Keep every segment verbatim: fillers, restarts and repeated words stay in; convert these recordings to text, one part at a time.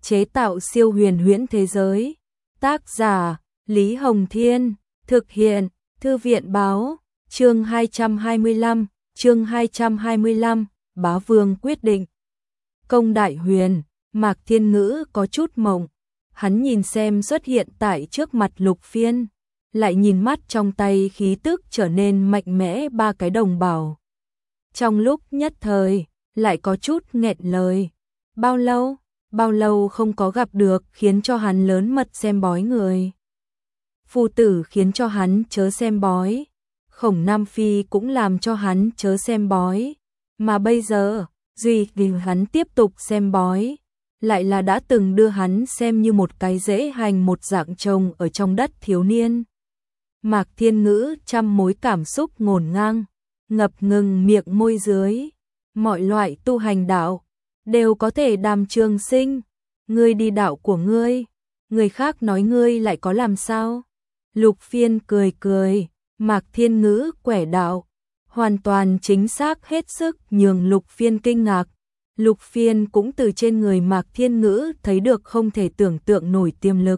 chế tạo siêu huyền huyễn thế giới. Tác giả Lý Hồng Thiên, thực hiện Thư viện Báo. Chương hai trăm hai mươi lăm, chương hai trăm hai mươi lăm, Bá Vương quyết định. Công Đại Huyền, Mạc Thiên Ngữ có chút mộng, hắn nhìn xem xuất hiện tại trước mặt Lục Phiên, lại nhìn mắt trong tay khí tức trở nên mạnh mẽ ba cái đồng bảo. Trong lúc nhất thời, lại có chút nghẹn lời. Bao lâu, bao lâu không có gặp được khiến cho hắn lớn mật xem bói người. Phu tử khiến cho hắn chớ xem bói, Khổng Nam Phi cũng làm cho hắn chớ xem bói, mà bây giờ, duy vì hắn tiếp tục xem bói, lại là đã từng đưa hắn xem như một cái dễ hành một dạng trồng ở trong đất thiếu niên. Mạc Thiên Ngữ trăm mối cảm xúc ngổn ngang, ngập ngừng miệng môi dưới, mọi loại tu hành đạo đều có thể đàm trường sinh, ngươi đi đạo của ngươi, người khác nói ngươi lại có làm sao? Lục Phiên cười cười, Mạc Thiên Ngữ quẻ đạo, hoàn toàn chính xác hết sức nhường Lục Phiên kinh ngạc. Lục Phiên cũng từ trên người Mạc Thiên Ngữ thấy được không thể tưởng tượng nổi tiềm lực.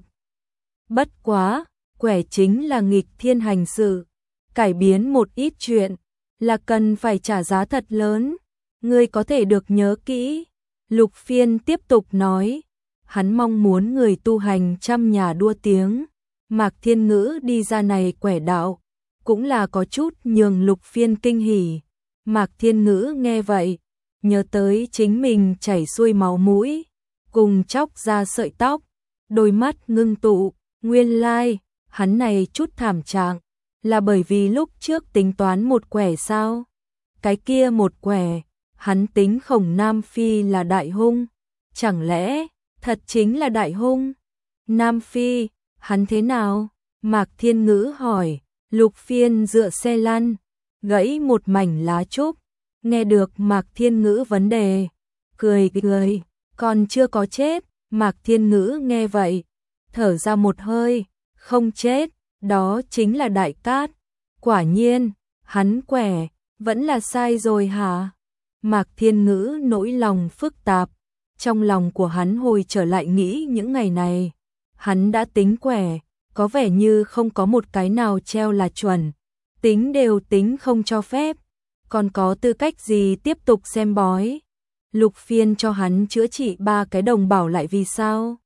Bất quá, quẻ chính là nghịch thiên hành sự, cải biến một ít chuyện, là cần phải trả giá thật lớn, ngươi có thể được nhớ kỹ. Lục Phiên tiếp tục nói, hắn mong muốn người tu hành trăm nhà đua tiếng, Mạc Thiên Ngữ đi ra này quẻ đạo, cũng là có chút nhường Lục Phiên kinh hỉ. Mạc Thiên Ngữ nghe vậy, nhớ tới chính mình chảy xuôi máu mũi, cùng chóc ra sợi tóc, đôi mắt ngưng tụ, nguyên lai, hắn này chút thảm trạng, là bởi vì lúc trước tính toán một quẻ sao? Cái kia một quẻ, hắn tính Khổng Nam Phi là đại hung, chẳng lẽ thật chính là đại hung? Nam Phi, hắn thế nào? Mạc Thiên Ngữ hỏi. Lục Phiên dựa xe lăn, gãy một mảnh lá trúc, nghe được Mạc Thiên Ngữ vấn đề, cười cười, còn chưa có chết. Mạc Thiên Ngữ nghe vậy, thở ra một hơi, không chết, đó chính là Đại Cát. Quả nhiên, hắn quẻ, vẫn là sai rồi hả? Mạc Thiên Ngữ nỗi lòng phức tạp, trong lòng của hắn hồi trở lại nghĩ những ngày này, hắn đã tính quẻ, có vẻ như không có một cái nào treo là chuẩn, tính đều tính không cho phép, còn có tư cách gì tiếp tục xem bói. Lục Phiên cho hắn chữa trị ba cái đồng bảo lại vì sao?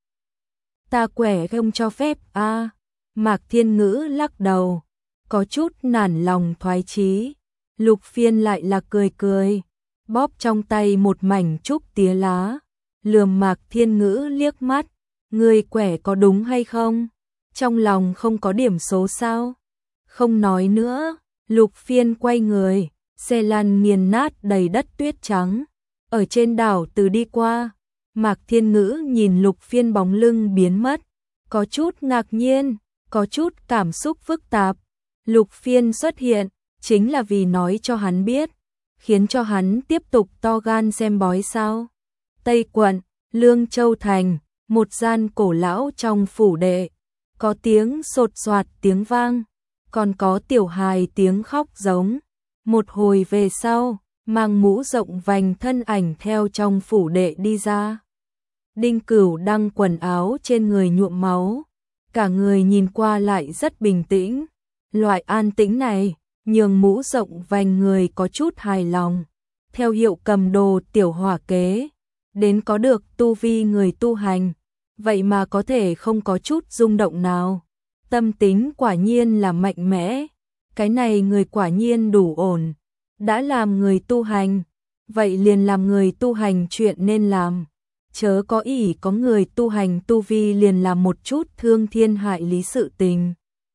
Ta quẻ không cho phép a. À, Mạc Thiên Ngữ lắc đầu, có chút nản lòng thoái chí. Lục Phiên lại là cười cười, bóp trong tay một mảnh trúc tía lá, lườm Mạc Thiên Ngữ liếc mắt, ngươi quẻ có đúng hay không? Trong lòng không có điểm số sao? Không nói nữa, Lục Phiên quay người, xe lăn nghiền nát đầy đất tuyết trắng. Ở trên đảo từ đi qua, Mạc Thiên Ngữ nhìn Lục Phiên bóng lưng biến mất, có chút ngạc nhiên, có chút cảm xúc phức tạp. Lục Phiên xuất hiện, chính là vì nói cho hắn biết, khiến cho hắn tiếp tục to gan xem bói sao. Tây quận, Lương Châu Thành, một gian cổ lão trong phủ đệ. Có tiếng sột soạt tiếng vang, còn có tiểu hài tiếng khóc giống. Một hồi về sau, mang mũ rộng vành thân ảnh theo trong phủ đệ đi ra. Đinh Cửu đang quần áo trên người nhuộm máu, cả người nhìn qua lại rất bình tĩnh. Loại an tĩnh này, nhường mũ rộng vành người có chút hài lòng. Theo hiệu cầm đồ tiểu hỏa kế, đến có được tu vi người tu hành, vậy mà có thể không có chút rung động nào. Tâm tính quả nhiên là mạnh mẽ, cái này người quả nhiên đủ ổn. Đã làm người tu hành, vậy liền làm người tu hành chuyện nên làm. Chớ có ỷ có người tu hành tu vi liền làm một chút thương thiên hại lý sự tình.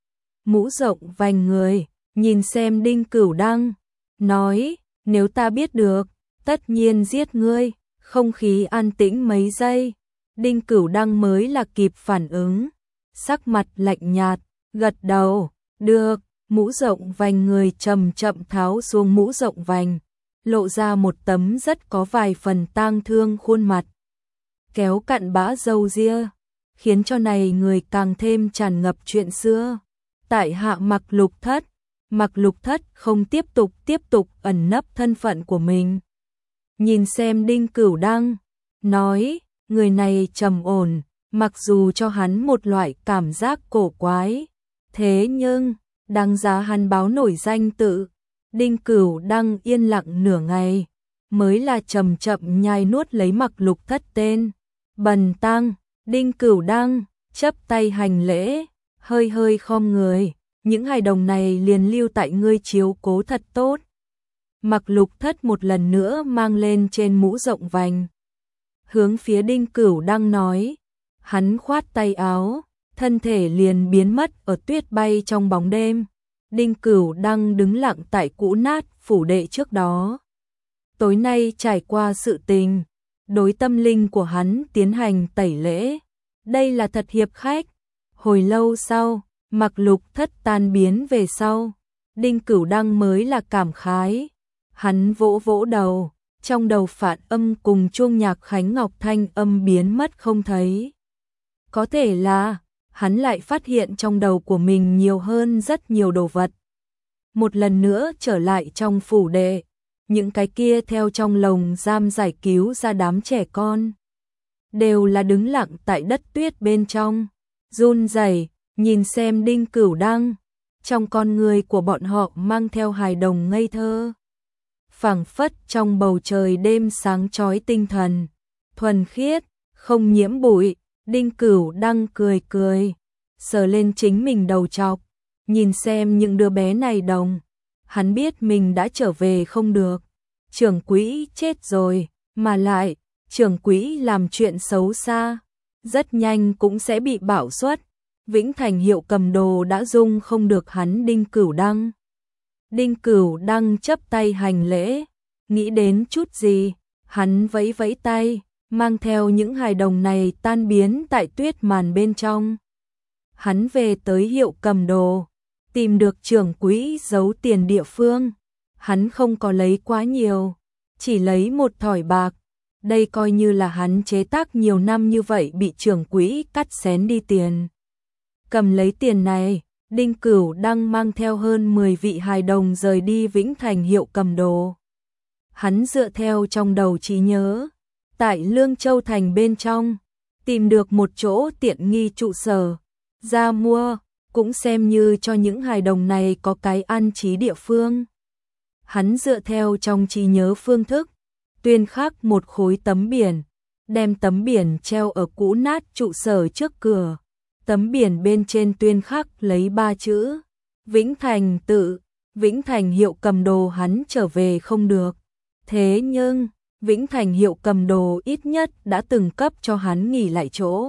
Mũ rộng vành người, nhìn xem Đinh Cửu Đăng, nói, nếu ta biết được, tất nhiên giết ngươi. Không khí an tĩnh mấy giây, Đinh Cửu Đăng mới là kịp phản ứng, sắc mặt lạnh nhạt, gật đầu, được. Mũ rộng vành người chậm chậm tháo xuống mũ rộng vành, lộ ra một tấm rất có vài phần tang thương khuôn mặt, kéo cặn bã râu ria, khiến cho này người càng thêm tràn ngập chuyện xưa. Tại hạ Mặc Lục Thất, Mặc Lục Thất không tiếp tục tiếp tục ẩn nấp thân phận của mình. Nhìn xem Đinh Cửu Đăng, nói, Người này trầm ổn, mặc dù cho hắn một loại cảm giác cổ quái, thế nhưng đáng giá hắn báo nổi danh tự. Đinh Cửu Đăng yên lặng nửa ngày, mới là chậm chậm nhai nuốt lấy Mặc Lục Thất tên. Bần tăng. Đinh Cửu Đăng chắp tay hành lễ, hơi hơi khom người, những hài đồng này liền lưu tại ngươi chiếu cố thật tốt. Mặc Lục Thất một lần nữa mang lên trên mũ rộng vành, hướng phía Đinh Cửu Đăng nói, hắn khoát tay áo, thân thể liền biến mất ở tuyết bay trong bóng đêm. Đinh Cửu Đăng đứng lặng tại cũ nát phủ đệ trước đó. Tối nay trải qua sự tình, đối tâm linh của hắn tiến hành tẩy lễ. Đây là thật hiệp khách. Hồi lâu sau, Mặc Lục Thất tan biến về sau, Đinh Cửu Đăng mới là cảm khái. Hắn vỗ vỗ đầu, trong đầu phản âm cùng chuông nhạc Khánh Ngọc thanh âm biến mất không thấy. Có thể là hắn lại phát hiện trong đầu của mình nhiều hơn rất nhiều đồ vật. Một lần nữa trở lại trong phủ đệ, những cái kia theo trong lồng giam giải cứu ra đám trẻ con, đều là đứng lặng tại đất tuyết bên trong, run rẩy nhìn xem Đinh Cửu Đăng. Trong con người của bọn họ mang theo hài đồng ngây thơ, phảng phất trong bầu trời đêm sáng chói tinh thần, thuần khiết, không nhiễm bụi. Đinh Cửu Đăng cười cười, sờ lên chính mình đầu trọc, nhìn xem những đứa bé này đồng. Hắn biết mình đã trở về không được, trưởng quỹ chết rồi, mà lại, trưởng quỹ làm chuyện xấu xa, rất nhanh cũng sẽ bị bạo suất. Vĩnh Thành hiệu cầm đồ đã dung không được hắn Đinh Cửu Đăng. Đinh Cửu Đăng chấp tay hành lễ, nghĩ đến chút gì, hắn vẫy vẫy tay, mang theo những hài đồng này tan biến tại tuyết màn bên trong. Hắn về tới hiệu cầm đồ, tìm được trưởng quỹ giấu tiền địa phương. Hắn không có lấy quá nhiều, chỉ lấy một thỏi bạc. Đây coi như là hắn chế tác nhiều năm như vậy bị trưởng quỹ cắt xén đi tiền. Cầm lấy tiền này, Đinh Cửu Đăng mang theo hơn mười vị hài đồng rời đi Vĩnh Thành hiệu cầm đồ. Hắn dựa theo trong đầu trí nhớ, tại Lương Châu Thành bên trong, tìm được một chỗ tiện nghi trụ sở, ra mua, cũng xem như cho những hài đồng này có cái an trí địa phương. Hắn dựa theo trong trí nhớ phương thức, tuyên khắc một khối tấm biển, đem tấm biển treo ở cũ nát trụ sở trước cửa. Tấm biển bên trên tuyên khắc lấy ba chữ Vĩnh Thành tự. Vĩnh Thành hiệu cầm đồ hắn trở về không được, thế nhưng Vĩnh Thành hiệu cầm đồ ít nhất đã từng cấp cho hắn nghỉ lại chỗ.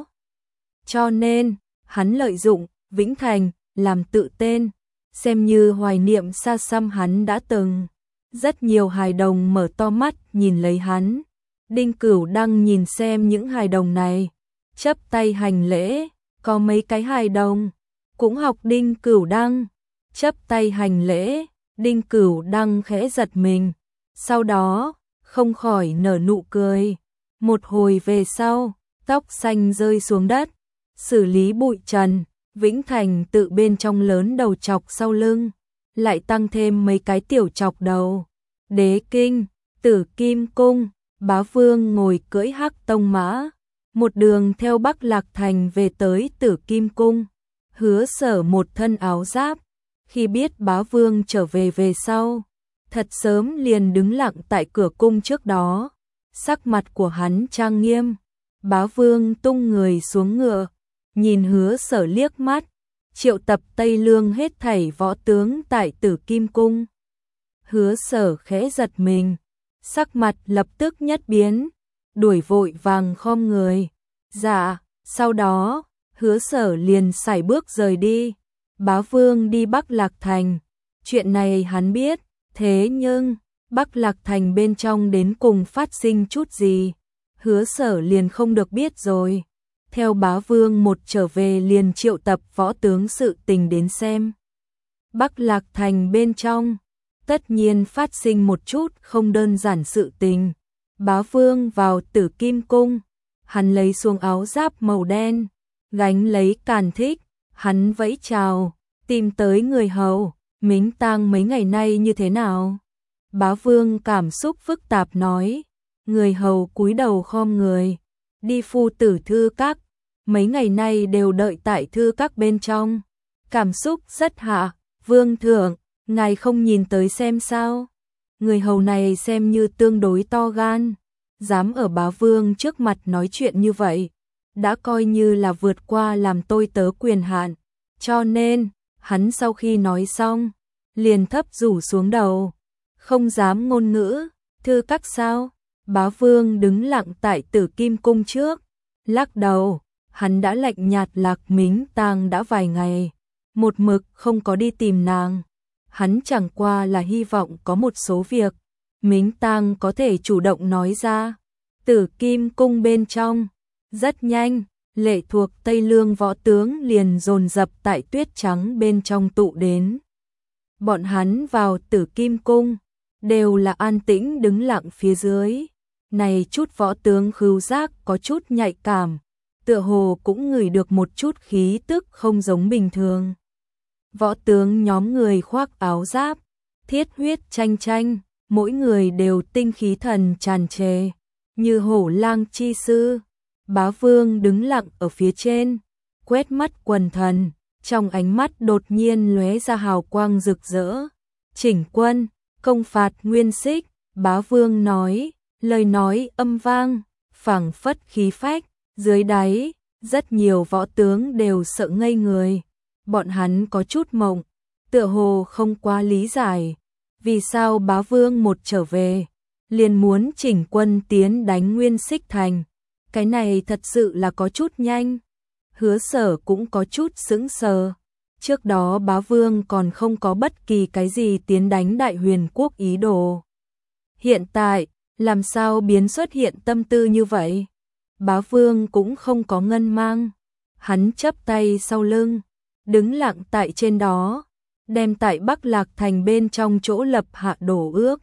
Cho nên, hắn lợi dụng Vĩnh Thành làm tự tên, xem như hoài niệm xa xăm hắn đã từng. Rất nhiều hài đồng mở to mắt nhìn lấy hắn. Đinh Cửu Đăng nhìn xem những hài đồng này, chấp tay hành lễ. Có mấy cái hài đồng cũng học Đinh Cửu Đăng, chấp tay hành lễ. Đinh Cửu Đăng khẽ giật mình, sau đó không khỏi nở nụ cười. Một hồi về sau, tóc xanh rơi xuống đất, xử lý bụi trần. Vĩnh Thành tự bên trong lớn đầu chọc sau lưng, lại tăng thêm mấy cái tiểu chọc đầu. Đế Kinh, Tử Kim Cung, Bá Vương ngồi cưỡi hắc tông mã, một đường theo Bắc Lạc Thành về tới Tử Kim Cung. Hứa Sở một thân áo giáp, khi biết Bá Vương trở về về sau, thật sớm liền đứng lặng tại cửa cung trước đó. Sắc mặt của hắn trang nghiêm. Bá Vương tung người xuống ngựa, nhìn Hứa Sở liếc mắt, triệu tập Tây Lương hết thảy võ tướng tại Tử Kim Cung. Hứa Sở khẽ giật mình, sắc mặt lập tức nhất biến, đuổi vội vàng khom người. Dạ, sau đó, Hứa Sở liền sải bước rời đi. Bá Vương đi Bắc Lạc Thành, chuyện này hắn biết, thế nhưng Bắc Lạc Thành bên trong đến cùng phát sinh chút gì, Hứa Sở liền không được biết rồi. Theo Bá Vương một trở về liền triệu tập võ tướng sự tình đến xem. Bắc Lạc Thành bên trong, tất nhiên phát sinh một chút không đơn giản sự tình. Bá Vương vào Tử Kim Cung, hắn lấy xuống áo giáp màu đen, gánh lấy càn thích, hắn vẫy chào, tìm tới người hầu, Mính Tang mấy ngày nay như thế nào? Bá Vương cảm xúc phức tạp nói, người hầu cúi đầu khom người, đi phu tử thư các, mấy ngày nay đều đợi tại thư các bên trong. Cảm xúc rất hạ, vương thượng, ngài không nhìn tới xem sao. Người hầu này xem như tương đối to gan, dám ở bá vương trước mặt nói chuyện như vậy, đã coi như là vượt qua làm tôi tớ quyền hạn, cho nên, hắn sau khi nói xong, liền thấp rủ xuống đầu, không dám ngôn ngữ. Thư các sao? Bá vương đứng lặng tại Tử Kim cung trước, lắc đầu, hắn đã lạnh nhạt Lạc Mính Tang đã vài ngày, một mực không có đi tìm nàng. Hắn chẳng qua là hy vọng có một số việc Mính Tang có thể chủ động nói ra. Tử Kim cung bên trong, rất nhanh, lệ thuộc Tây Lương võ tướng liền dồn dập tại tuyết trắng bên trong tụ đến. Bọn hắn vào Tử Kim cung, đều là an tĩnh đứng lặng phía dưới. Này chút võ tướng khứu giác có chút nhạy cảm, tựa hồ cũng ngửi được một chút khí tức không giống bình thường. Võ tướng nhóm người khoác áo giáp, thiết huyết tranh tranh, mỗi người đều tinh khí thần tràn trề, như hổ lang chi sư. Bá vương đứng lặng ở phía trên, quét mắt quần thần, trong ánh mắt đột nhiên lóe ra hào quang rực rỡ. Chỉnh quân, công phạt Nguyên Xích. Bá vương nói, lời nói âm vang, phảng phất khí phách, dưới đáy, rất nhiều võ tướng đều sợ ngây người. Bọn hắn có chút mộng, tựa hồ không quá lý giải, vì sao bá vương một trở về, liền muốn chỉnh quân tiến đánh Nguyên Xích thành. Cái này thật sự là có chút nhanh. Hứa Sở cũng có chút sững sờ. Trước đó bá vương còn không có bất kỳ cái gì tiến đánh Đại Huyền quốc ý đồ. Hiện tại, làm sao biến xuất hiện tâm tư như vậy? Bá vương cũng không có ngân mang. Hắn chắp tay sau lưng, đứng lặng tại trên đó, đem tại Bắc Lạc thành bên trong chỗ lập hạ đổ ước.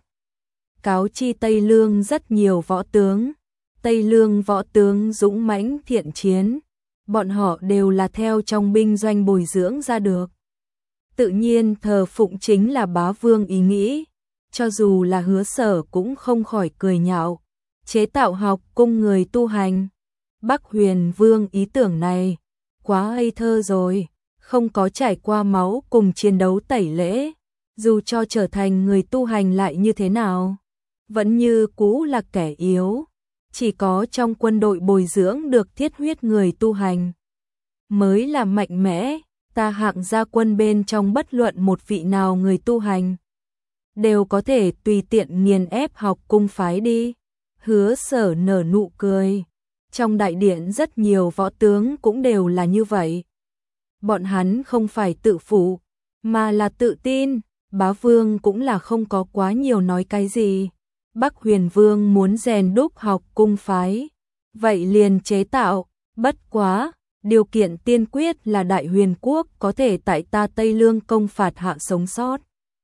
Cáo chi Tây Lương rất nhiều võ tướng. Tây Lương võ tướng dũng mãnh thiện chiến, bọn họ đều là theo trong binh doanh bồi dưỡng ra được. Tự nhiên thờ phụng chính là bá vương ý nghĩ, cho dù là Hứa Sở cũng không khỏi cười nhạo, chế tạo học cung người tu hành. Bắc Huyền Vương ý tưởng này, quá ngây thơ rồi, không có trải qua máu cùng chiến đấu tẩy lễ, dù cho trở thành người tu hành lại như thế nào, vẫn như cũ là kẻ yếu. Chỉ có trong quân đội bồi dưỡng được thiết huyết người tu hành mới là mạnh mẽ. Ta hạng gia quân bên trong bất luận một vị nào người tu hành đều có thể tùy tiện nghiền ép học cung phái đi. Hứa Sở nở nụ cười. Trong đại điện rất nhiều võ tướng cũng đều là như vậy. Bọn hắn không phải tự phụ, mà là tự tin. Bá vương cũng là không có quá nhiều nói cái gì. Bắc Huyền Vương muốn rèn đúc học cung phái, vậy liền chế tạo, bất quá, điều kiện tiên quyết là Đại Huyền quốc có thể tại ta Tây Lương công phạt hạ sống sót.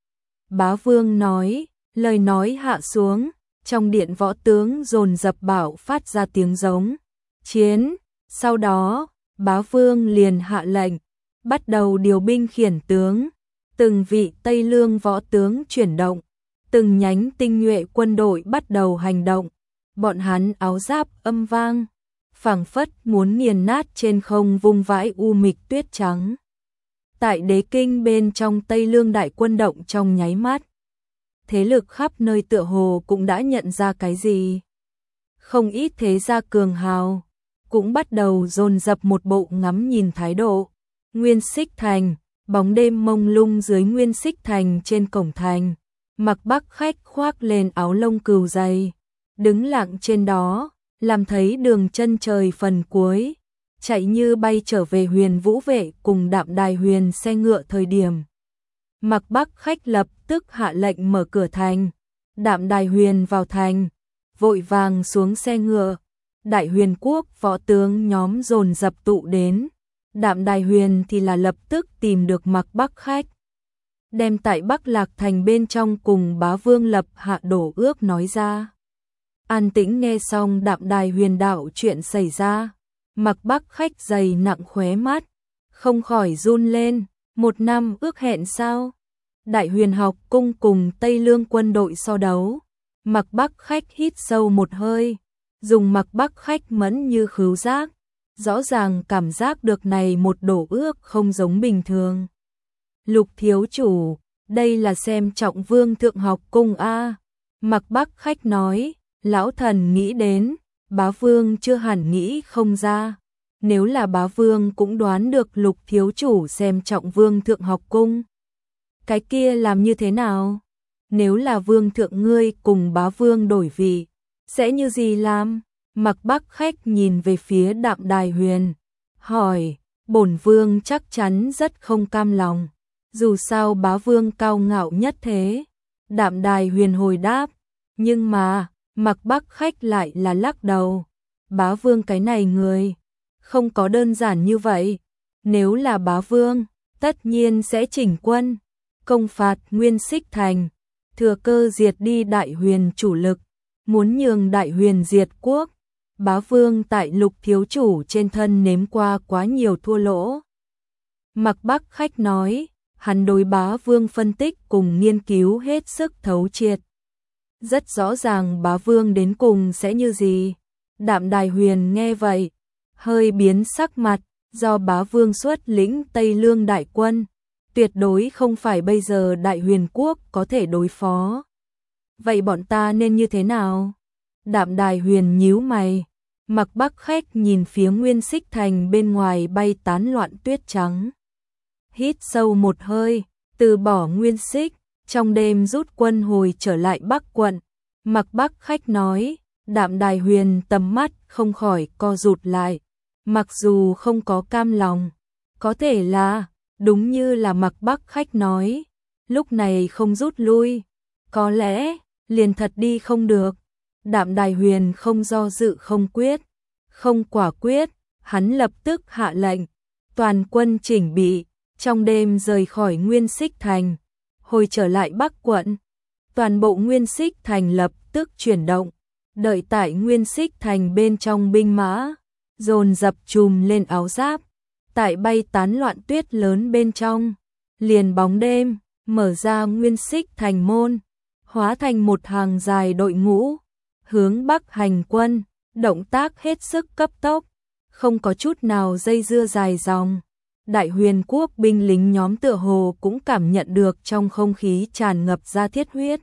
Bá vương nói, lời nói hạ xuống, trong điện võ tướng dồn dập bảo phát ra tiếng giống chiến. Sau đó, bá vương liền hạ lệnh, bắt đầu điều binh khiển tướng. Từng vị Tây Lương võ tướng chuyển động, từng nhánh tinh nhuệ quân đội bắt đầu hành động. Bọn hắn áo giáp âm vang, phảng phất muốn nghiền nát trên không vung vãi u mịch tuyết trắng. Tại đế kinh bên trong Tây Lương đại quân động trong nháy mắt, thế lực khắp nơi tựa hồ cũng đã nhận ra cái gì. Không ít thế gia cường hào cũng bắt đầu dồn dập một bộ ngắm nhìn thái độ. Nguyên Xích thành, bóng đêm mông lung dưới Nguyên Xích thành trên cổng thành. Mặc Bắc khách khoác lên áo lông cừu dày, đứng lặng trên đó, làm thấy đường chân trời phần cuối, chạy như bay trở về Huyền Vũ vệ cùng Đạm Đài Huyền xe ngựa thời điểm. Mặc Bắc khách lập tức hạ lệnh mở cửa thành, Đạm Đài Huyền vào thành, vội vàng xuống xe ngựa. Đại Huyền quốc võ tướng nhóm dồn dập tụ đến, Đạm Đài Huyền thì là lập tức tìm được Mặc Bắc khách, đem tại Bắc Lạc thành bên trong cùng bá vương lập hạ đổ ước nói ra. An tĩnh nghe xong Đạm Đài Huyền đạo chuyện xảy ra, Mặc Bắc khách dày nặng khóe mắt, không khỏi run lên. Một năm ước hẹn sao? Đại Huyền học cung cùng Tây Lương quân đội so đấu. Mặc Bắc khách hít sâu một hơi, dùng Mặc Bắc Khách mẫn như khứu giác, rõ ràng cảm giác được này một đổ ước không giống bình thường. Lục thiếu chủ, đây là xem trọng Vương thượng học cung a. Mặc Bắc Khách nói, lão thần nghĩ đến, bá vương chưa hẳn nghĩ không ra. Nếu là bá vương cũng đoán được Lục thiếu chủ xem trọng Vương thượng học cung. Cái kia làm như thế nào? Nếu là Vương thượng ngươi cùng bá vương đổi vị, sẽ như gì làm? Mặc Bắc Khách nhìn về phía Đạm Đài Huyền, hỏi, bổn vương chắc chắn rất không cam lòng. Dù sao bá vương cao ngạo nhất thế. Đạm Đài Huyền hồi đáp, nhưng mà, Mặc Bắc Khách lại là lắc đầu. Bá vương cái này người, không có đơn giản như vậy. Nếu là bá vương, tất nhiên sẽ chỉnh quân, công phạt Nguyên Xích Thành, thừa cơ diệt đi Đại Huyền chủ lực, muốn nhường Đại Huyền diệt quốc. Bá vương tại Lục thiếu chủ trên thân nếm qua quá nhiều thua lỗ. Mặc Bắc Khách nói, hắn đối bá vương phân tích cùng nghiên cứu hết sức thấu triệt. Rất rõ ràng bá vương đến cùng sẽ như gì. Đạm Đài Huyền nghe vậy, hơi biến sắc mặt, do bá vương xuất lĩnh Tây Lương đại quân, tuyệt đối không phải bây giờ Đại Huyền quốc có thể đối phó. Vậy bọn ta nên như thế nào? Đạm Đài Huyền nhíu mày. Mặc Bắc Khách nhìn phía Nguyên Xích Thành bên ngoài bay tán loạn tuyết trắng. Hít sâu một hơi, từ bỏ Nguyên Xích, trong đêm rút quân hồi trở lại Bắc quận. Mặc Bắc Khách nói, Đạm Đài Huyền tầm mắt không khỏi co rụt lại. Mặc dù không có cam lòng, có thể là, đúng như là Mặc Bắc Khách nói, lúc này không rút lui, có lẽ, liền thật đi không được. Đạm Đài Huyền không do dự không quyết, không quả quyết, hắn lập tức hạ lệnh, toàn quân chỉnh bị, trong đêm rời khỏi Nguyên Xích Thành, hồi trở lại Bắc quận. Toàn bộ Nguyên Xích Thành lập tức chuyển động, đợi tại Nguyên Xích Thành bên trong binh mã, dồn dập trùm lên áo giáp, tại bay tán loạn tuyết lớn bên trong, liền bóng đêm, mở ra Nguyên Xích Thành môn, hóa thành một hàng dài đội ngũ, hướng Bắc hành quân, động tác hết sức cấp tốc, không có chút nào dây dưa dài dòng. Đại Huyền quốc binh lính nhóm tựa hồ cũng cảm nhận được trong không khí tràn ngập ra thiết huyết.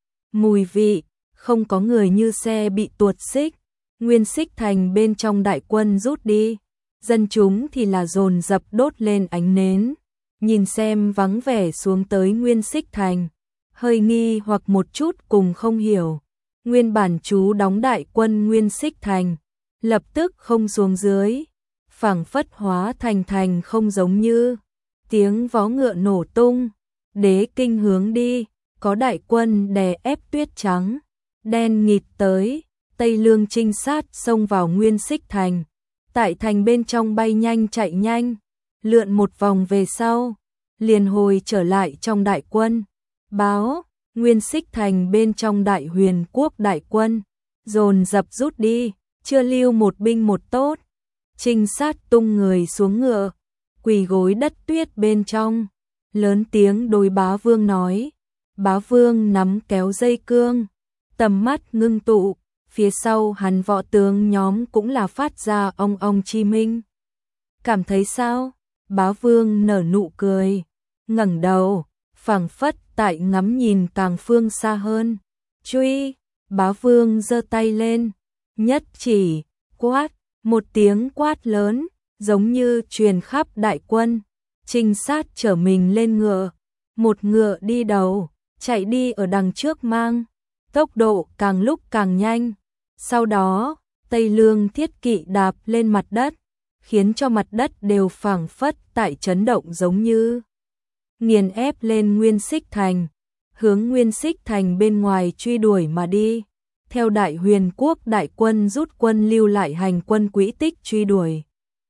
Mùi vị, không có người như xe bị tuột xích, Nguyên Xích Thành bên trong đại quân rút đi, dân chúng thì là dồn dập đốt lên ánh nến, nhìn xem vắng vẻ xuống tới Nguyên Xích Thành, hơi nghi hoặc một chút cùng không hiểu. Nguyên bản chú đóng đại quân Nguyên Xích Thành, lập tức không xuống dưới, phảng phất hóa thành thành không giống như, tiếng vó ngựa nổ tung, đế kinh hướng đi, có đại quân đè ép tuyết trắng, đen nghịt tới, Tây Lương trinh sát xông vào Nguyên Xích Thành, tại thành bên trong bay nhanh chạy nhanh, lượn một vòng về sau, liền hồi trở lại trong đại quân, báo, Nguyên Xích Thành bên trong Đại Huyền quốc đại quân, dồn dập rút đi, chưa lưu một binh một tốt, trinh sát tung người xuống ngựa, quỳ gối đất tuyết bên trong, lớn tiếng đối bá vương nói, bá vương nắm kéo dây cương, tầm mắt ngưng tụ, phía sau hắn võ tướng nhóm cũng là phát ra ong ong chi minh. Cảm thấy sao? Bá vương nở nụ cười, ngẩng đầu, phảng phất tại ngắm nhìn càng phương xa hơn. Truy, bá vương giơ tay lên, nhất chỉ, quát, một tiếng quát lớn, giống như truyền khắp đại quân. Trinh sát trở mình lên ngựa, một ngựa đi đầu, chạy đi ở đằng trước mang, tốc độ càng lúc càng nhanh. Sau đó, Tây Lương thiết kỵ đạp lên mặt đất, khiến cho mặt đất đều phảng phất tại chấn động giống như nghiền ép lên Nguyên Xích Thành, hướng Nguyên Xích Thành bên ngoài truy đuổi mà đi. Theo Đại Huyền quốc đại quân rút quân lưu lại hành quân quỹ tích truy đuổi,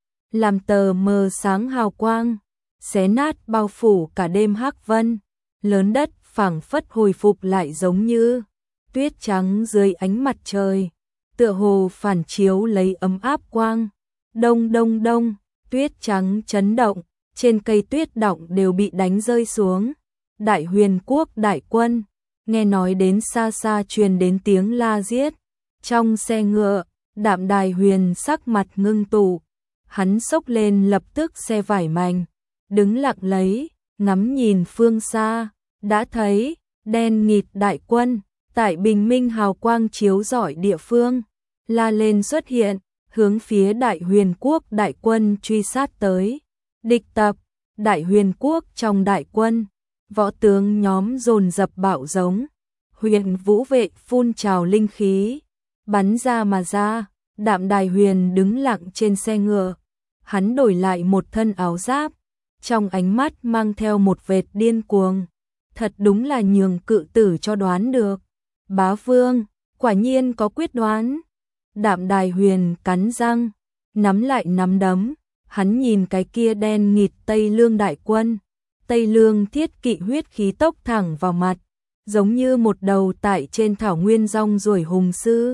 làm tờ mờ sáng hào quang, xé nát bao phủ cả đêm hắc vân, lớn đất phảng phất hồi phục lại giống như tuyết trắng dưới ánh mặt trời, tựa hồ phản chiếu lấy ấm áp quang. Đông đông đông, tuyết trắng chấn động, trên cây tuyết động đều bị đánh rơi xuống. Đại Huyền quốc đại quân, nghe nói đến xa xa truyền đến tiếng la giết. Trong xe ngựa, Đạm Đài Huyền sắc mặt ngưng tụ, hắn xốc lên lập tức xe vải mảnh, đứng lặng lấy, ngắm nhìn phương xa, đã thấy đen nghịt đại quân tại bình minh hào quang chiếu rọi địa phương, la lên xuất hiện, hướng phía Đại Huyền quốc đại quân truy sát tới. Địch tập, Đại Huyền quốc trong đại quân, võ tướng nhóm dồn dập bạo giống, Huyền Vũ vệ phun trào linh khí, bắn ra mà ra. Đạm Đài Huyền đứng lặng trên xe ngựa, hắn đổi lại một thân áo giáp, trong ánh mắt mang theo một vệt điên cuồng, thật đúng là nhường cự tử cho đoán được. Bá Vương, quả nhiên có quyết đoán. Đạm Đài Huyền cắn răng, nắm lại nắm đấm, hắn nhìn cái kia đen nghịt Tây Lương đại quân, Tây Lương thiết kỵ huyết khí tốc thẳng vào mặt, giống như một đầu tại trên thảo nguyên rong ruổi hùng sư.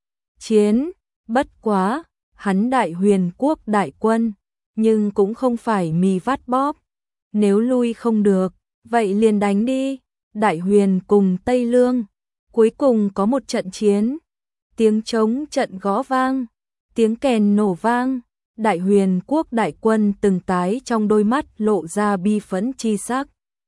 Chiến, bất quá, hắn Đại Huyền quốc đại quân, nhưng cũng không phải mì vắt bóp, nếu lui không được, vậy liền đánh đi. Đại Huyền cùng Tây Lương, cuối cùng có một trận chiến, tiếng trống trận gõ vang, tiếng kèn nổ vang, Đại Huyền quốc đại quân từng cái trong đôi mắt lộ ra bi phẫn chi sắc.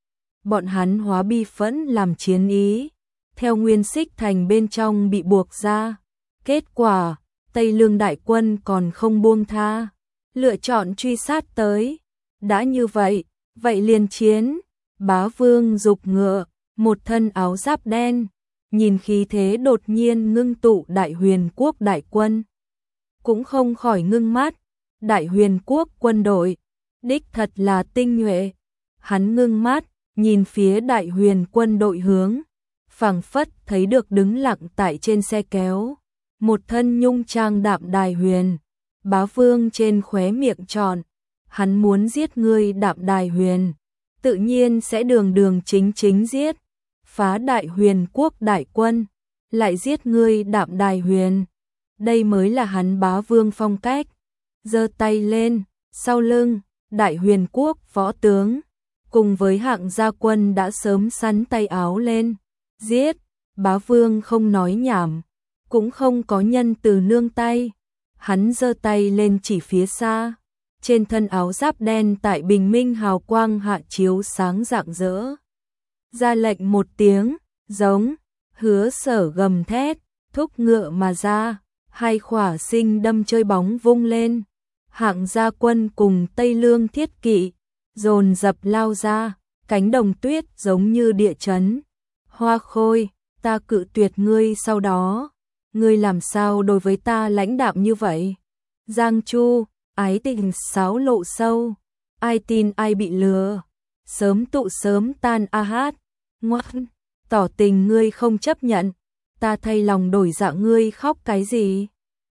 Bọn hắn hóa bi phẫn làm chiến ý, theo Nguyên Xích thành bên trong bị buộc ra. Kết quả, Tây Lương đại quân còn không buông tha, lựa chọn truy sát tới. Đã như vậy, vậy liền chiến. Bá Vương dục ngựa, một thân áo giáp đen, nhìn khí thế đột nhiên ngưng tụ Đại Huyền quốc đại quân, cũng không khỏi ngưng mắt. Đại Huyền quốc quân đội, đích thật là tinh nhuệ. Hắn ngưng mắt, nhìn phía Đại Huyền quân đội hướng, phảng phất thấy được đứng lặng tại trên xe kéo, một thân nhung trang Đạm Đài Huyền. Bá Vương trên khóe miệng tròn, hắn muốn giết ngươi Đạm Đài Huyền, tự nhiên sẽ đường đường chính chính giết, phá Đại Huyền quốc đại quân, lại giết ngươi Đạm Đài Huyền. Đây mới là hắn Bá Vương phong cách. Giơ tay lên, sau lưng, Đại Huyền quốc võ tướng, cùng với hạng gia quân đã sớm sắn tay áo lên, giết. Bá Vương không nói nhảm, cũng không có nhân từ nương tay, hắn giơ tay lên chỉ phía xa, trên thân áo giáp đen tại bình minh hào quang hạ chiếu sáng rạng rỡ. Ra lệnh một tiếng, giống, Hứa Sở gầm thét, thúc ngựa mà ra, hai khỏa sinh đâm chơi bóng vung lên. Hạng gia quân cùng Tây Lương thiết kỵ, dồn dập lao ra, cánh đồng tuyết giống như địa chấn. Hoa Khôi, ta cự tuyệt ngươi sau đó, ngươi làm sao đối với ta lãnh đạm như vậy? Giang Chu, ái tình sáo lộ sâu, ai tin ai bị lừa, sớm tụ sớm tan a hát, ngoan, tỏ tình ngươi không chấp nhận, ta thay lòng đổi dạ ngươi khóc cái gì?